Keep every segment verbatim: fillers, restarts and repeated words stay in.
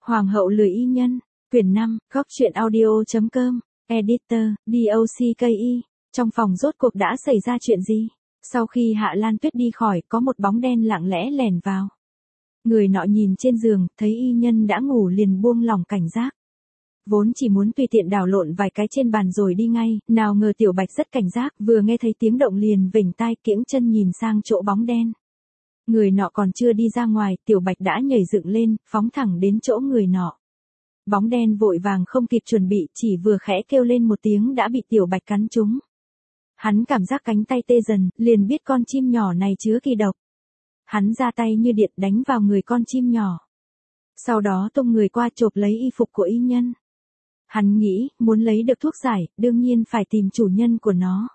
Hoàng hậu lười y nhân, quyển năm, góc truyện audio.com, editor, docky. Trong phòng rốt cuộc đã xảy ra chuyện gì? Sau khi Hạ Lan Tuyết đi khỏi, có một bóng đen lặng lẽ lèn vào. Người nọ nhìn trên giường, thấy y nhân đã ngủ liền buông lỏng cảnh giác. Vốn chỉ muốn tùy tiện đảo lộn vài cái trên bàn rồi đi ngay, nào ngờ Tiểu Bạch rất cảnh giác, vừa nghe thấy tiếng động liền vểnh tai kiễng chân nhìn sang chỗ bóng đen. Người nọ còn chưa đi ra ngoài, Tiểu Bạch đã nhảy dựng lên, phóng thẳng đến chỗ người nọ. Bóng đen vội vàng không kịp chuẩn bị, chỉ vừa khẽ kêu lên một tiếng đã bị Tiểu Bạch cắn trúng. Hắn cảm giác cánh tay tê dần, liền biết con chim nhỏ này chứa kỳ độc. Hắn ra tay như điện đánh vào người con chim nhỏ. Sau đó tung người qua chộp lấy y phục của y nhân. Hắn nghĩ, muốn lấy được thuốc giải, đương nhiên phải tìm chủ nhân của nó.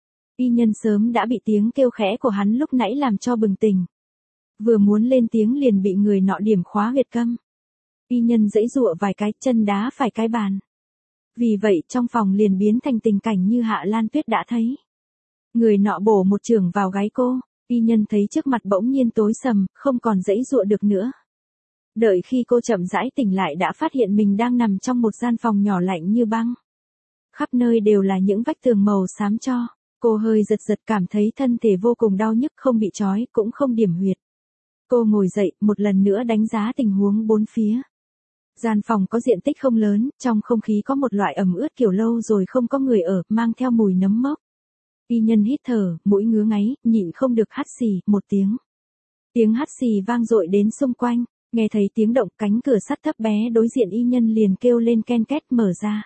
Y nhân sớm đã bị tiếng kêu khẽ của hắn lúc nãy làm cho bừng tỉnh. Vừa muốn lên tiếng liền bị người nọ điểm khóa huyệt câm. Y nhân giãy giụa vài cái, chân đá phải cái bàn. Vì vậy trong phòng liền biến thành tình cảnh như Hạ Lan Tuyết đã thấy. Người nọ bổ một chưởng vào gáy cô, y nhân thấy trước mặt bỗng nhiên tối sầm, không còn giãy giụa được nữa. Đợi khi cô chậm rãi tỉnh lại đã phát hiện mình đang nằm trong một gian phòng nhỏ lạnh như băng. Khắp nơi đều là những vách tường màu xám tro. Cô hơi giật giật cảm thấy thân thể vô cùng đau nhức, không bị trói, cũng không điểm huyệt. Cô ngồi dậy, một lần nữa đánh giá tình huống bốn phía. Gian phòng có diện tích không lớn, trong không khí có một loại ẩm ướt kiểu lâu rồi không có người ở, mang theo mùi nấm mốc. Y nhân hít thở, mũi ngứa ngáy, nhịn không được hắt xì, một tiếng. Tiếng hắt xì vang dội đến xung quanh, nghe thấy tiếng động, cánh cửa sắt thấp bé đối diện y nhân liền kêu lên ken két mở ra.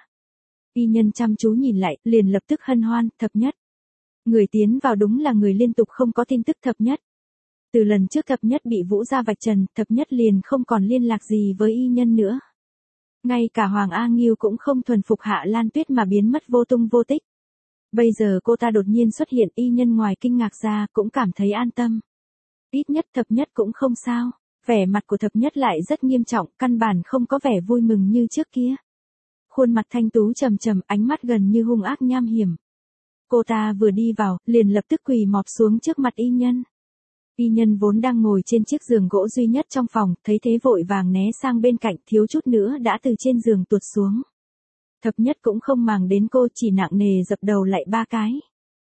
Y nhân chăm chú nhìn lại, liền lập tức hân hoan, Thập Nhất. Người tiến vào đúng là người liên tục không có tin tức Thập Nhất. Từ lần trước Thập Nhất bị Vũ gia vạch trần, Thập Nhất liền không còn liên lạc gì với y nhân nữa. Ngay cả Hoàng A Nghiêu cũng không thuần phục Hạ Lan Tuyết mà biến mất vô tung vô tích. Bây giờ cô ta đột nhiên xuất hiện, y nhân ngoài kinh ngạc ra cũng cảm thấy an tâm. Ít nhất Thập Nhất cũng không sao. Vẻ mặt của Thập Nhất lại rất nghiêm trọng, căn bản không có vẻ vui mừng như trước kia. Khuôn mặt thanh tú trầm trầm, ánh mắt gần như hung ác nham hiểm. Cô ta vừa đi vào, liền lập tức quỳ mọp xuống trước mặt y nhân. Y nhân vốn đang ngồi trên chiếc giường gỗ duy nhất trong phòng, thấy thế vội vàng né sang bên cạnh, thiếu chút nữa đã từ trên giường tuột xuống. Thập Nhất cũng không màng đến cô, chỉ nặng nề dập đầu lại ba cái.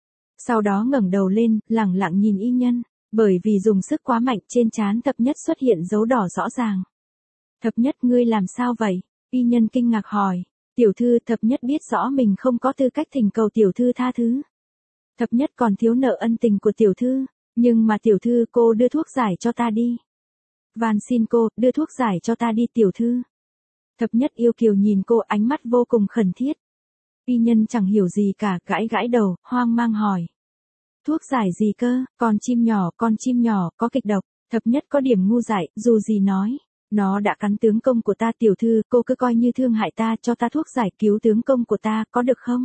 Sau đó ngẩng đầu lên, lẳng lặng nhìn y nhân, bởi vì dùng sức quá mạnh trên trán Thập Nhất xuất hiện dấu đỏ rõ ràng. Thập Nhất, ngươi làm sao vậy? Y nhân kinh ngạc hỏi. Tiểu thư, Thập Nhất biết rõ mình không có tư cách thỉnh cầu tiểu thư tha thứ. Thập Nhất còn thiếu nợ ân tình của tiểu thư, nhưng mà tiểu thư, cô đưa thuốc giải cho ta đi. Van xin cô, đưa thuốc giải cho ta đi tiểu thư. Thập Nhất yêu kiều nhìn cô, ánh mắt vô cùng khẩn thiết. Y nhân chẳng hiểu gì cả, gãi gãi đầu, hoang mang hỏi. Thuốc giải gì cơ? Con chim nhỏ, con chim nhỏ, có kịch độc. Thập Nhất có điểm ngu dại, dù gì nói. Nó đã cắn tướng công của ta tiểu thư, cô cứ coi như thương hại ta, cho ta thuốc giải cứu tướng công của ta, có được không?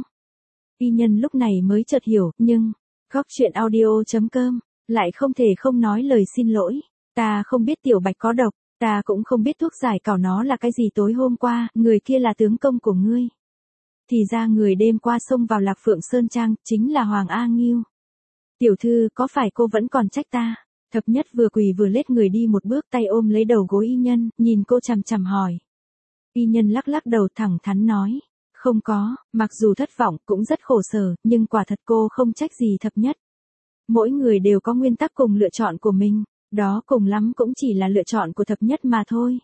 Y nhân lúc này mới chợt hiểu, nhưng, góc truyện audio.com, lại không thể không nói lời xin lỗi. Ta không biết Tiểu Bạch có độc, ta cũng không biết thuốc giải cào nó là cái gì tối hôm qua, người kia là tướng công của ngươi. Thì ra người đêm qua xông vào Lạc Phượng Sơn Trang, chính là Hoàng A Nghiêu. Tiểu thư, có phải cô vẫn còn trách ta? Thập Nhất vừa quỳ vừa lết người đi một bước, tay ôm lấy đầu gối y nhân, nhìn cô chằm chằm hỏi. Y nhân lắc lắc đầu thẳng thắn nói. Không có, mặc dù thất vọng, cũng rất khổ sở, nhưng quả thật cô không trách gì Thập Nhất. Mỗi người đều có nguyên tắc cùng lựa chọn của mình, đó cùng lắm cũng chỉ là lựa chọn của Thập Nhất mà thôi.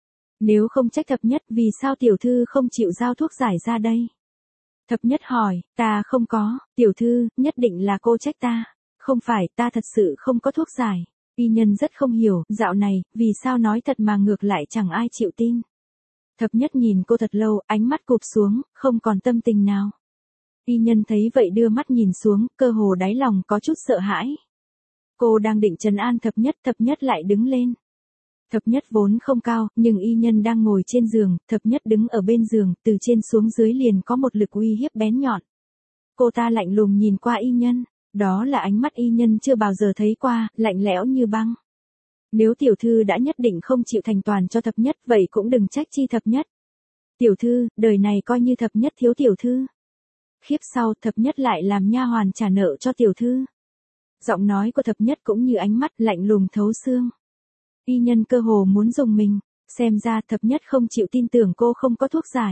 Nếu không trách Thập Nhất, vì sao tiểu thư không chịu giao thuốc giải ra đây? Thập Nhất hỏi, ta không có, tiểu thư, nhất định là cô trách ta. Không phải, ta thật sự không có thuốc giải. Y nhân rất không hiểu, dạo này, vì sao nói thật mà ngược lại chẳng ai chịu tin. Thập Nhất nhìn cô thật lâu, ánh mắt cụp xuống, không còn tâm tình nào. Y nhân thấy vậy đưa mắt nhìn xuống, cơ hồ đáy lòng có chút sợ hãi. Cô đang định trấn an Thập Nhất, Thập Nhất lại đứng lên. Thập Nhất vốn không cao, nhưng y nhân đang ngồi trên giường, Thập Nhất đứng ở bên giường, từ trên xuống dưới liền có một lực uy hiếp bén nhọn. Cô ta lạnh lùng nhìn qua y nhân. Đó là ánh mắt y nhân chưa bao giờ thấy qua, lạnh lẽo như băng. Nếu tiểu thư đã nhất định không chịu thành toàn cho Thập Nhất, vậy cũng đừng trách chi Thập Nhất. Tiểu thư, đời này coi như Thập Nhất thiếu tiểu thư. Khiếp sau, Thập Nhất lại làm nha hoàn trả nợ cho tiểu thư. Giọng nói của Thập Nhất cũng như ánh mắt lạnh lùng thấu xương. Y nhân cơ hồ muốn dùng mình, Xem ra thập nhất không chịu tin tưởng cô không có thuốc giải.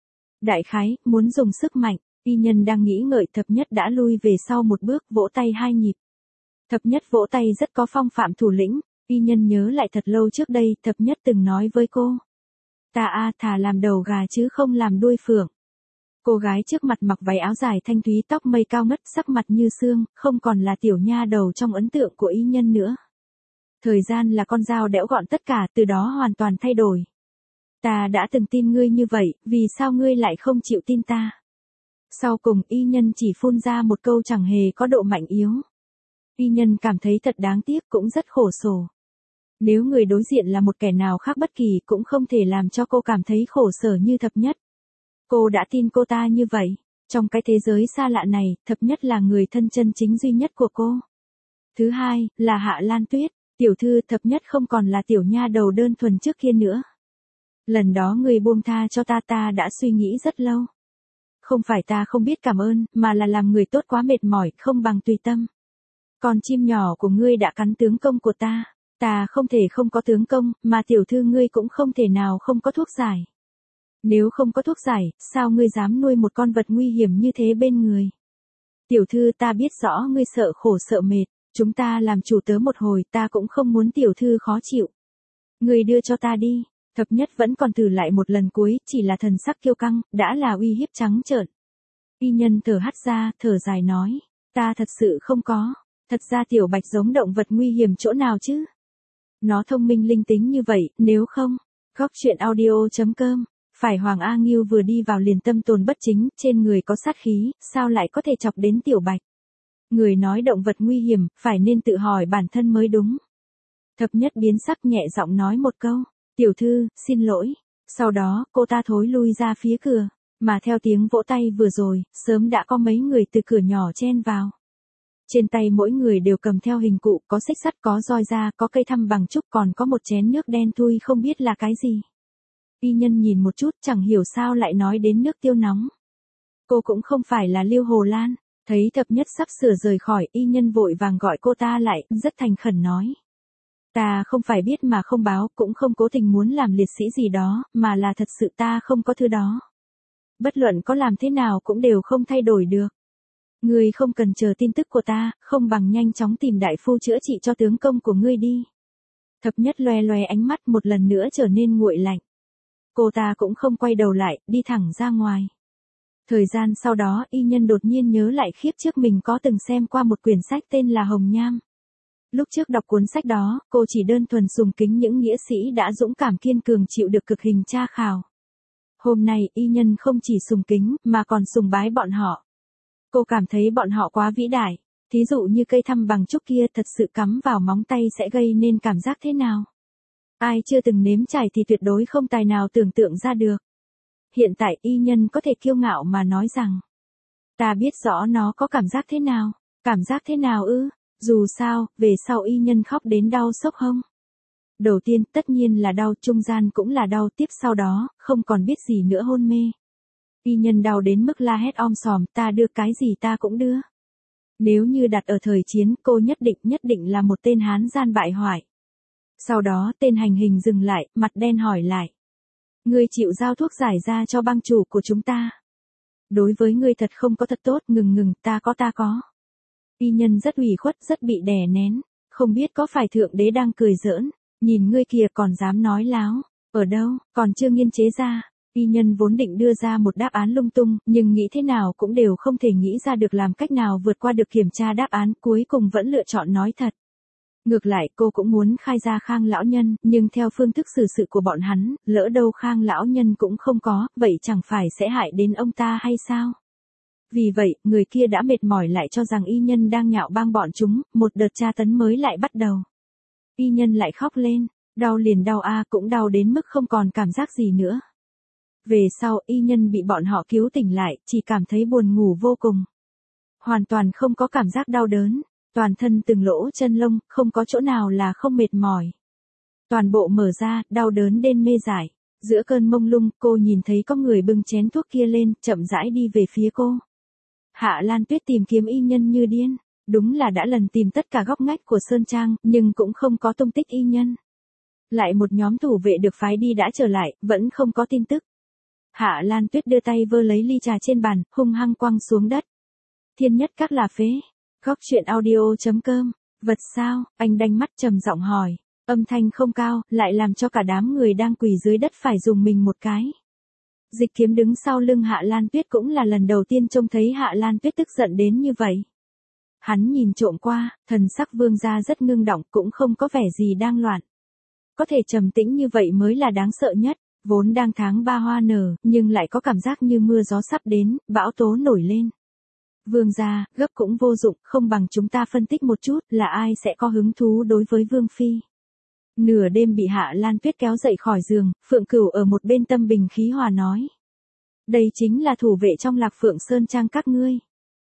Đại khái, muốn dùng sức mạnh, y nhân đang nghĩ ngợi thập nhất đã lui về sau một bước vỗ tay hai nhịp. Thập nhất vỗ tay rất có phong phạm thủ lĩnh, y nhân nhớ lại thật lâu trước đây thập nhất từng nói với cô. Ta a thà làm đầu gà chứ không làm đuôi phượng. Cô gái trước mặt mặc váy áo dài thanh thúy tóc mây cao ngất sắc mặt như sương, không còn là tiểu nha đầu trong ấn tượng của y nhân nữa. Thời gian là con dao đẽo gọn tất cả, từ đó hoàn toàn thay đổi. Ta đã từng tin ngươi như vậy, vì sao ngươi lại không chịu tin ta? Sau cùng y nhân chỉ phun ra một câu chẳng hề có độ mạnh yếu. Y nhân cảm thấy thật đáng tiếc cũng rất khổ sở. Nếu người đối diện là một kẻ nào khác bất kỳ cũng không thể làm cho cô cảm thấy khổ sở như thập nhất. Cô đã tin cô ta như vậy. Trong cái thế giới xa lạ này, thập nhất là người thân chân chính duy nhất của cô. Thứ hai, là Hạ Lan Tuyết. Tiểu thư thập nhất không còn là tiểu nha đầu đơn thuần trước kia nữa. Lần đó người buông tha cho ta ta đã suy nghĩ rất lâu. Không phải ta không biết cảm ơn, mà là làm người tốt quá mệt mỏi, không bằng tùy tâm. Con chim nhỏ của ngươi đã cắn tướng công của ta. Ta không thể không có tướng công, mà tiểu thư ngươi cũng không thể nào không có thuốc giải. Nếu không có thuốc giải, sao ngươi dám nuôi một con vật nguy hiểm như thế bên người? Tiểu thư ta biết rõ ngươi sợ khổ sợ mệt, chúng ta làm chủ tớ một hồi ta cũng không muốn tiểu thư khó chịu. Ngươi đưa cho ta đi, thập nhất vẫn còn thử lại một lần cuối, chỉ là thần sắc kiêu căng, đã là uy hiếp trắng trợn. Y nhân thở hắt ra, thở dài nói, ta thật sự không có, thật ra tiểu bạch giống động vật nguy hiểm chỗ nào chứ? Nó thông minh linh tính như vậy, nếu không, góc chuyện audio chấm com. Phải Hoàng A Nghiêu vừa đi vào liền tâm tồn bất chính, trên người có sát khí, sao lại có thể chọc đến tiểu bạch? Người nói động vật nguy hiểm, phải nên tự hỏi bản thân mới đúng. Thập nhất biến sắc nhẹ giọng nói một câu, tiểu thư, xin lỗi. Sau đó, cô ta thối lui ra phía cửa, mà theo tiếng vỗ tay vừa rồi, sớm đã có mấy người từ cửa nhỏ chen vào. Trên tay mỗi người đều cầm theo hình cụ, có xích sắt, có roi da, có cây thăm bằng trúc, còn có một chén nước đen thui không biết là cái gì. Y nhân nhìn một chút chẳng hiểu sao lại nói đến nước tiêu nóng. Cô cũng không phải là Liêu Hồ Lan, thấy thập nhất sắp sửa rời khỏi, y nhân vội vàng gọi cô ta lại, rất thành khẩn nói. Ta không phải biết mà không báo, cũng không cố tình muốn làm liệt sĩ gì đó, mà là thật sự ta không có thứ đó. Bất luận có làm thế nào cũng đều không thay đổi được. Ngươi không cần chờ tin tức của ta, không bằng nhanh chóng tìm đại phu chữa trị cho tướng công của ngươi đi. Thập nhất loe loe ánh mắt một lần nữa trở nên nguội lạnh. Cô ta cũng không quay đầu lại, đi thẳng ra ngoài. Thời gian sau đó y nhân đột nhiên nhớ lại khiếp trước mình có từng xem qua một quyển sách tên là Hồng Nham. Lúc trước đọc cuốn sách đó, cô chỉ đơn thuần sùng kính những nghĩa sĩ đã dũng cảm kiên cường chịu được cực hình tra khảo. Hôm nay y nhân không chỉ sùng kính, mà còn sùng bái bọn họ. Cô cảm thấy bọn họ quá vĩ đại, thí dụ như cây thăm bằng trúc kia thật sự cắm vào móng tay sẽ gây nên cảm giác thế nào. Ai chưa từng nếm trải thì tuyệt đối không tài nào tưởng tượng ra được. Hiện tại y nhân có thể kiêu ngạo mà nói rằng, ta biết rõ nó có cảm giác thế nào, cảm giác thế nào ư, dù sao, về sau y nhân khóc đến đau sốc hông. Đầu tiên tất nhiên là đau, trung gian cũng là đau, tiếp sau đó, không còn biết gì nữa hôn mê. Y nhân đau đến mức la hét om sòm, ta đưa cái gì ta cũng đưa. Nếu như đặt ở thời chiến, cô nhất định nhất định là một tên hán gian bại hoại. Sau đó tên hành hình dừng lại, mặt đen hỏi lại. Ngươi chịu giao thuốc giải ra cho bang chủ của chúng ta. Đối với ngươi thật không có thật tốt, ngừng ngừng, ta có ta có. Y nhân rất ủy khuất, rất bị đè nén, không biết có phải thượng đế đang cười giỡn, nhìn ngươi kìa còn dám nói láo, ở đâu, còn chưa nghiên chế ra. Y nhân vốn định đưa ra một đáp án lung tung, nhưng nghĩ thế nào cũng đều không thể nghĩ ra được làm cách nào vượt qua được kiểm tra đáp án, cuối cùng vẫn lựa chọn nói thật. Ngược lại cô cũng muốn khai ra Khang lão nhân, nhưng theo phương thức xử sự của bọn hắn, lỡ đâu Khang lão nhân cũng không có, vậy chẳng phải sẽ hại đến ông ta hay sao? Vì vậy, người kia đã mệt mỏi lại cho rằng y nhân đang nhạo báng bọn chúng, một đợt tra tấn mới lại bắt đầu. Y nhân lại khóc lên, đau liền đau a, cũng đau đến mức không còn cảm giác gì nữa. Về sau, y nhân bị bọn họ cứu tỉnh lại, chỉ cảm thấy buồn ngủ vô cùng. Hoàn toàn không có cảm giác đau đớn, toàn thân từng lỗ chân lông, không có chỗ nào là không mệt mỏi. Toàn bộ mở ra, đau đớn đến mê dại. Giữa cơn mông lung, cô nhìn thấy có người bưng chén thuốc kia lên, chậm rãi đi về phía cô. Hạ Lan Tuyết tìm kiếm y nhân như điên, đúng là đã lần tìm tất cả góc ngách của Sơn Trang, nhưng cũng không có tung tích y nhân. Lại một nhóm thủ vệ được phái đi đã trở lại, vẫn không có tin tức. Hạ Lan Tuyết đưa tay vơ lấy ly trà trên bàn, hung hăng quăng xuống đất. Thiên nhất các là phế. Góc chuyện audio chấm com. Vật sao? Anh đanh mắt trầm giọng hỏi. Âm thanh không cao, lại làm cho cả đám người đang quỳ dưới đất phải dùng mình một cái. Dịch Kiếm đứng sau lưng Hạ Lan Tuyết cũng là lần đầu tiên trông thấy Hạ Lan Tuyết tức giận đến như vậy. Hắn nhìn trộm qua, thần sắc Vương gia rất ngưng động, cũng không có vẻ gì đang loạn. Có thể trầm tĩnh như vậy mới là đáng sợ nhất, vốn đang tháng ba hoa nở, nhưng lại có cảm giác như mưa gió sắp đến, bão tố nổi lên. Vương gia, gấp cũng vô dụng, không bằng chúng ta phân tích một chút là ai sẽ có hứng thú đối với Vương Phi. Nửa đêm bị Hạ Lan Tuyết kéo dậy khỏi giường, Phượng Cửu ở một bên tâm bình khí hòa nói. Đây chính là thủ vệ trong Lạc Phượng Sơn Trang các ngươi.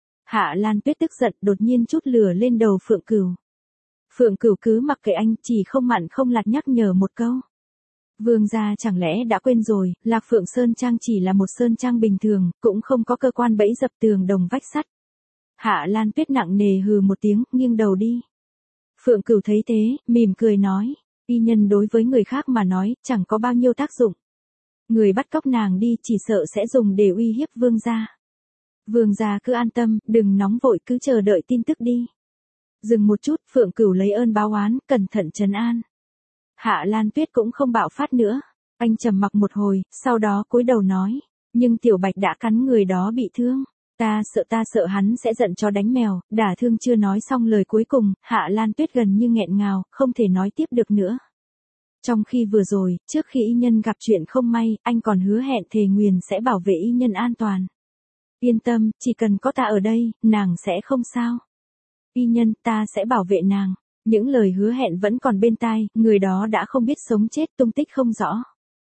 Hạ Lan Tuyết tức giận đột nhiên chút lửa lên đầu Phượng Cửu. Phượng Cửu cứ mặc kệ anh, chỉ không mặn không lạt nhắc nhở một câu. Vương gia chẳng lẽ đã quên rồi, Lạc Phượng Sơn Trang chỉ là một sơn trang bình thường, cũng không có cơ quan bẫy dập tường đồng vách sắt. Hạ Lan Tuyết nặng nề hừ một tiếng, nghiêng đầu đi. Phượng Cửu thấy thế, mỉm cười nói, y nhân đối với người khác mà nói, chẳng có bao nhiêu tác dụng. Người bắt cóc nàng đi chỉ sợ sẽ dùng để uy hiếp vương gia. Vương gia cứ an tâm, đừng nóng vội, cứ chờ đợi tin tức đi. Dừng một chút, Phượng Cửu lấy ơn báo oán, cẩn thận trấn an. Hạ Lan Tuyết cũng không bạo phát nữa. Anh trầm mặc một hồi, sau đó cúi đầu nói, nhưng Tiểu Bạch đã cắn người đó bị thương. Ta sợ ta sợ hắn sẽ giận chó đánh mèo, đả thương. Chưa nói xong lời cuối cùng, Hạ Lan Tuyết gần như nghẹn ngào, không thể nói tiếp được nữa. Trong khi vừa rồi, trước khi y nhân gặp chuyện không may, anh còn hứa hẹn thề nguyền sẽ bảo vệ y nhân an toàn. Yên tâm, chỉ cần có ta ở đây, nàng sẽ không sao. Y nhân, ta sẽ bảo vệ nàng. Những lời hứa hẹn vẫn còn bên tai, người đó đã không biết sống chết, tung tích không rõ.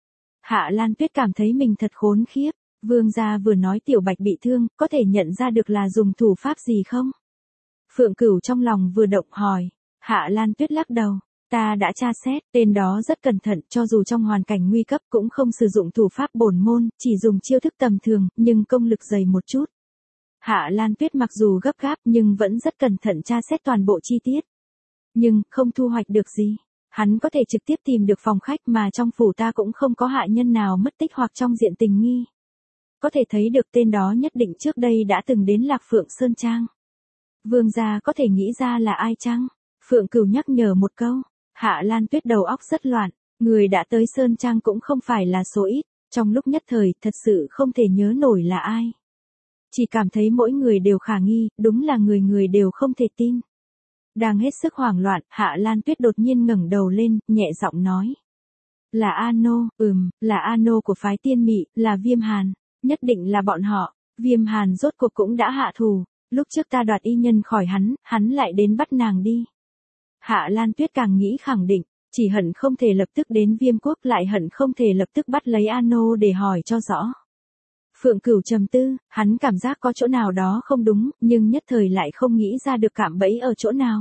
Hạ Lan Tuyết cảm thấy mình thật khốn khiếp. Vương gia vừa nói Tiểu Bạch bị thương, có thể nhận ra được là dùng thủ pháp gì không? Phượng Cửu trong lòng vừa động hỏi. Hạ Lan Tuyết lắc đầu. Ta đã tra xét, tên đó rất cẩn thận, cho dù trong hoàn cảnh nguy cấp cũng không sử dụng thủ pháp bổn môn, chỉ dùng chiêu thức tầm thường, nhưng công lực dày một chút. Hạ Lan Tuyết mặc dù gấp gáp nhưng vẫn rất cẩn thận tra xét toàn bộ chi tiết. Nhưng, không thu hoạch được gì. Hắn có thể trực tiếp tìm được phòng khách mà trong phủ ta cũng không có hạ nhân nào mất tích hoặc trong diện tình nghi. Có thể thấy được tên đó nhất định trước đây đã từng đến Lạc Phượng Sơn Trang. Vương gia có thể nghĩ ra là ai chăng? Phượng Cửu nhắc nhở một câu. Hạ Lan Tuyết đầu óc rất loạn. Người đã tới Sơn Trang cũng không phải là số ít. Trong lúc nhất thời, thật sự không thể nhớ nổi là ai. Chỉ cảm thấy mỗi người đều khả nghi, đúng là người người đều không thể tin. Đang hết sức hoảng loạn, Hạ Lan Tuyết đột nhiên ngẩng đầu lên, nhẹ giọng nói. Là Ano, ừm, là Ano của phái Tiên Mị, là Viêm Hàn. Nhất định là bọn họ. Viêm Hàn rốt cuộc cũng đã hạ thù. Lúc trước ta đoạt y nhân khỏi hắn, hắn lại đến bắt nàng đi. Hạ Lan Tuyết càng nghĩ khẳng định, chỉ hận không thể lập tức đến Viêm Quốc, lại hận không thể lập tức bắt lấy Ano để hỏi cho rõ. Phượng Cửu trầm tư, hắn cảm giác có chỗ nào đó không đúng, nhưng nhất thời lại không nghĩ ra được cạm bẫy ở chỗ nào.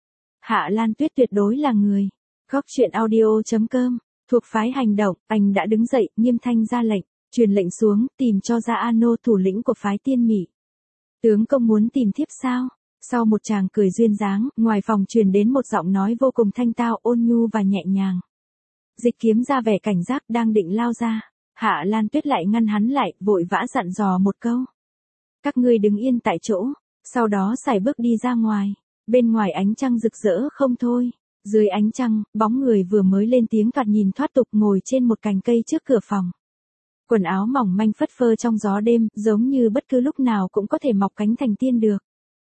Hạ Lan Tuyết tuyệt đối là người. Góc chuyện audio chấm com, thuộc phái hành động, anh đã đứng dậy, nghiêm thanh ra lệnh, truyền lệnh xuống, tìm cho ra Ano, thủ lĩnh của phái Tiên Mị. Tướng công muốn tìm thiếp sao? Sau một tràng cười duyên dáng, ngoài phòng truyền đến một giọng nói vô cùng thanh tao, ôn nhu và nhẹ nhàng. Dịch Kiếm ra vẻ cảnh giác, đang định lao ra. Hạ Lan Tuyết lại ngăn hắn lại, vội vã dặn dò một câu. Các ngươi đứng yên tại chỗ, sau đó sải bước đi ra ngoài. Bên ngoài ánh trăng rực rỡ không thôi. Dưới ánh trăng, bóng người vừa mới lên tiếng thoạt nhìn thoát tục ngồi trên một cành cây trước cửa phòng. Quần áo mỏng manh phất phơ trong gió đêm, giống như bất cứ lúc nào cũng có thể mọc cánh thành tiên được.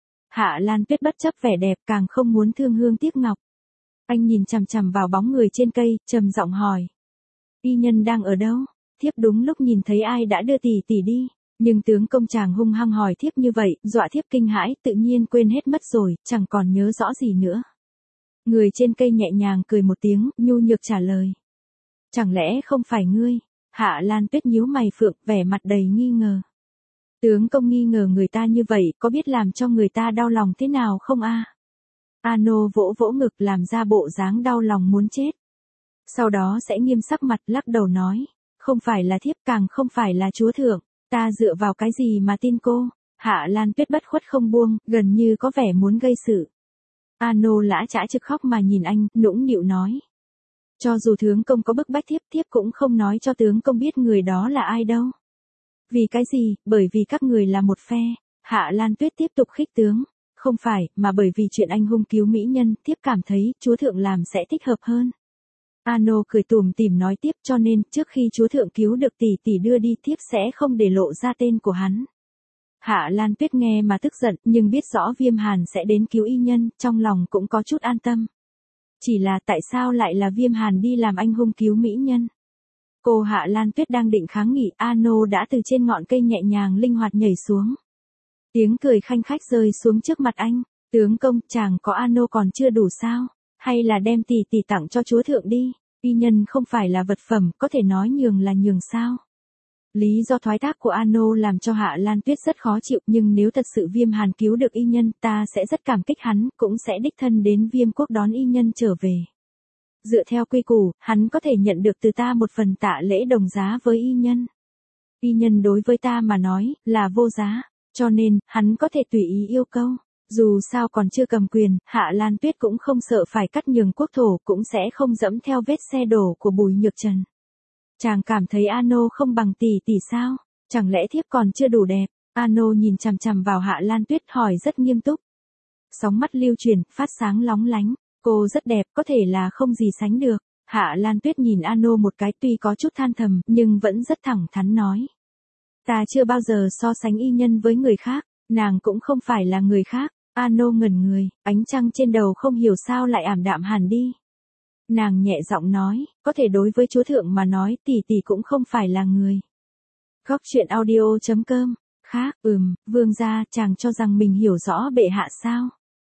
Hạ Lan Tuyết bất chấp vẻ đẹp, càng không muốn thương hương tiếc ngọc. Anh nhìn chằm chằm vào bóng người trên cây, trầm giọng hỏi. Y nhân đang ở đâu? Thiếp đúng lúc nhìn thấy ai đã đưa tỷ tỷ đi. Nhưng tướng công chàng hung hăng hỏi thiếp như vậy, dọa thiếp kinh hãi, tự nhiên quên hết mất rồi, chẳng còn nhớ rõ gì nữa. Người trên cây nhẹ nhàng cười một tiếng, nhu nhược trả lời. Chẳng lẽ không phải ngươi? Hạ Lan Tuyết nhíu mày phượng, vẻ mặt đầy nghi ngờ. Tướng công nghi ngờ người ta như vậy, có biết làm cho người ta đau lòng thế nào không a? Ano vỗ vỗ ngực làm ra bộ dáng đau lòng muốn chết. Sau đó sẽ nghiêm sắc mặt lắc đầu nói. Không phải là thiếp, càng không phải là chúa thượng. Ta dựa vào cái gì mà tin cô? Hạ Lan Tuyết bất khuất không buông, gần như có vẻ muốn gây sự. Ano lã chã trực khóc mà nhìn anh, nũng nịu nói. Cho dù tướng công có bức bách thiếp, thiếp cũng không nói cho tướng công biết người đó là ai đâu. Vì cái gì? Bởi vì các người là một phe. Hạ Lan Tuyết tiếp tục khích tướng. Không phải, mà bởi vì chuyện anh hung cứu mỹ nhân, thiếp cảm thấy, chúa thượng làm sẽ thích hợp hơn. Ano cười tủm tỉm nói tiếp, cho nên, trước khi chúa thượng cứu được tỷ tỷ đưa đi, thiếp sẽ không để lộ ra tên của hắn. Hạ Lan Tuyết nghe mà tức giận, nhưng biết rõ Viêm Hàn sẽ đến cứu y nhân, trong lòng cũng có chút an tâm. Chỉ là tại sao lại là Viêm Hàn đi làm anh hung cứu mỹ nhân? Cô Hạ Lan Tuyết đang định kháng nghị, Ano đã từ trên ngọn cây nhẹ nhàng linh hoạt nhảy xuống. Tiếng cười khanh khách rơi xuống trước mặt anh. Tướng công, chàng có Ano còn chưa đủ sao? Hay là đem tỷ tỷ tặng cho chúa thượng đi? Y nhân không phải là vật phẩm, có thể nói nhường là nhường sao? Lý do thoái thác của Ano làm cho Hạ Lan Tuyết rất khó chịu, nhưng nếu thật sự Viêm Hàn cứu được y nhân, ta sẽ rất cảm kích hắn, cũng sẽ đích thân đến Viêm quốc đón y nhân trở về. Dựa theo quy củ, hắn có thể nhận được từ ta một phần tạ lễ đồng giá với y nhân. Y nhân đối với ta mà nói, là vô giá, cho nên, hắn có thể tùy ý yêu cầu. Dù sao còn chưa cầm quyền, Hạ Lan Tuyết cũng không sợ phải cắt nhường quốc thổ, cũng sẽ không dẫm theo vết xe đổ của Bùi Nhược Trần. Chàng cảm thấy Ano không bằng tỷ tỷ sao? Chẳng lẽ thiếp còn chưa đủ đẹp? Ano nhìn chằm chằm vào Hạ Lan Tuyết hỏi rất nghiêm túc. Sóng mắt lưu chuyển, phát sáng lóng lánh. Cô rất đẹp, có thể là không gì sánh được. Hạ Lan Tuyết nhìn Ano một cái, tuy có chút than thầm, nhưng vẫn rất thẳng thắn nói. Ta chưa bao giờ so sánh y nhân với người khác, nàng cũng không phải là người khác. Ano ngẩn người, ánh trăng trên đầu không hiểu sao lại ảm đạm hẳn đi. Nàng nhẹ giọng nói, có thể đối với chúa thượng mà nói, tỷ tỷ cũng không phải là người. Góc truyện audio chấm com. Khác, ừm, vương gia, chàng cho rằng mình hiểu rõ bệ hạ sao?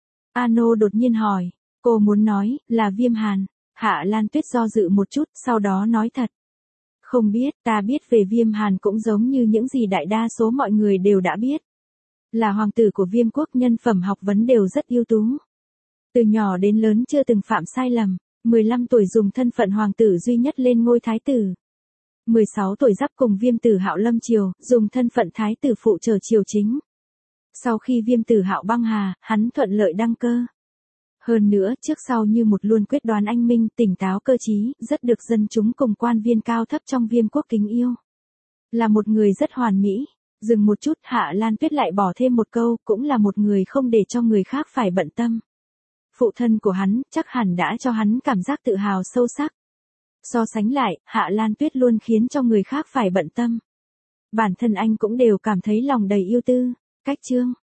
Ano đột nhiên hỏi, cô muốn nói, là Viêm Hàn. Hạ Lan Tuyết do dự một chút, sau đó nói thật. Không biết, ta biết về Viêm Hàn cũng giống như những gì đại đa số mọi người đều đã biết. Là hoàng tử của Viêm quốc, nhân phẩm học vấn đều rất ưu tú. Từ nhỏ đến lớn chưa từng phạm sai lầm. mười lăm tuổi dùng thân phận hoàng tử duy nhất lên ngôi thái tử. mười sáu tuổi giáp cùng Viêm tử Hạo lâm triều, dùng thân phận thái tử phụ trợ triều chính. Sau khi Viêm tử Hạo băng hà, hắn thuận lợi đăng cơ. Hơn nữa, trước sau như một luôn quyết đoán anh minh, tỉnh táo cơ trí, rất được dân chúng cùng quan viên cao thấp trong Viêm quốc kính yêu. Là một người rất hoàn mỹ. Dừng một chút, Hạ Lan Tuyết lại bỏ thêm một câu, cũng là một người không để cho người khác phải bận tâm. Phụ thân của hắn, chắc hẳn đã cho hắn cảm giác tự hào sâu sắc. So sánh lại, Hạ Lan Tuyết luôn khiến cho người khác phải bận tâm. Bản thân anh cũng đều cảm thấy lòng đầy yêu tư. Cách chương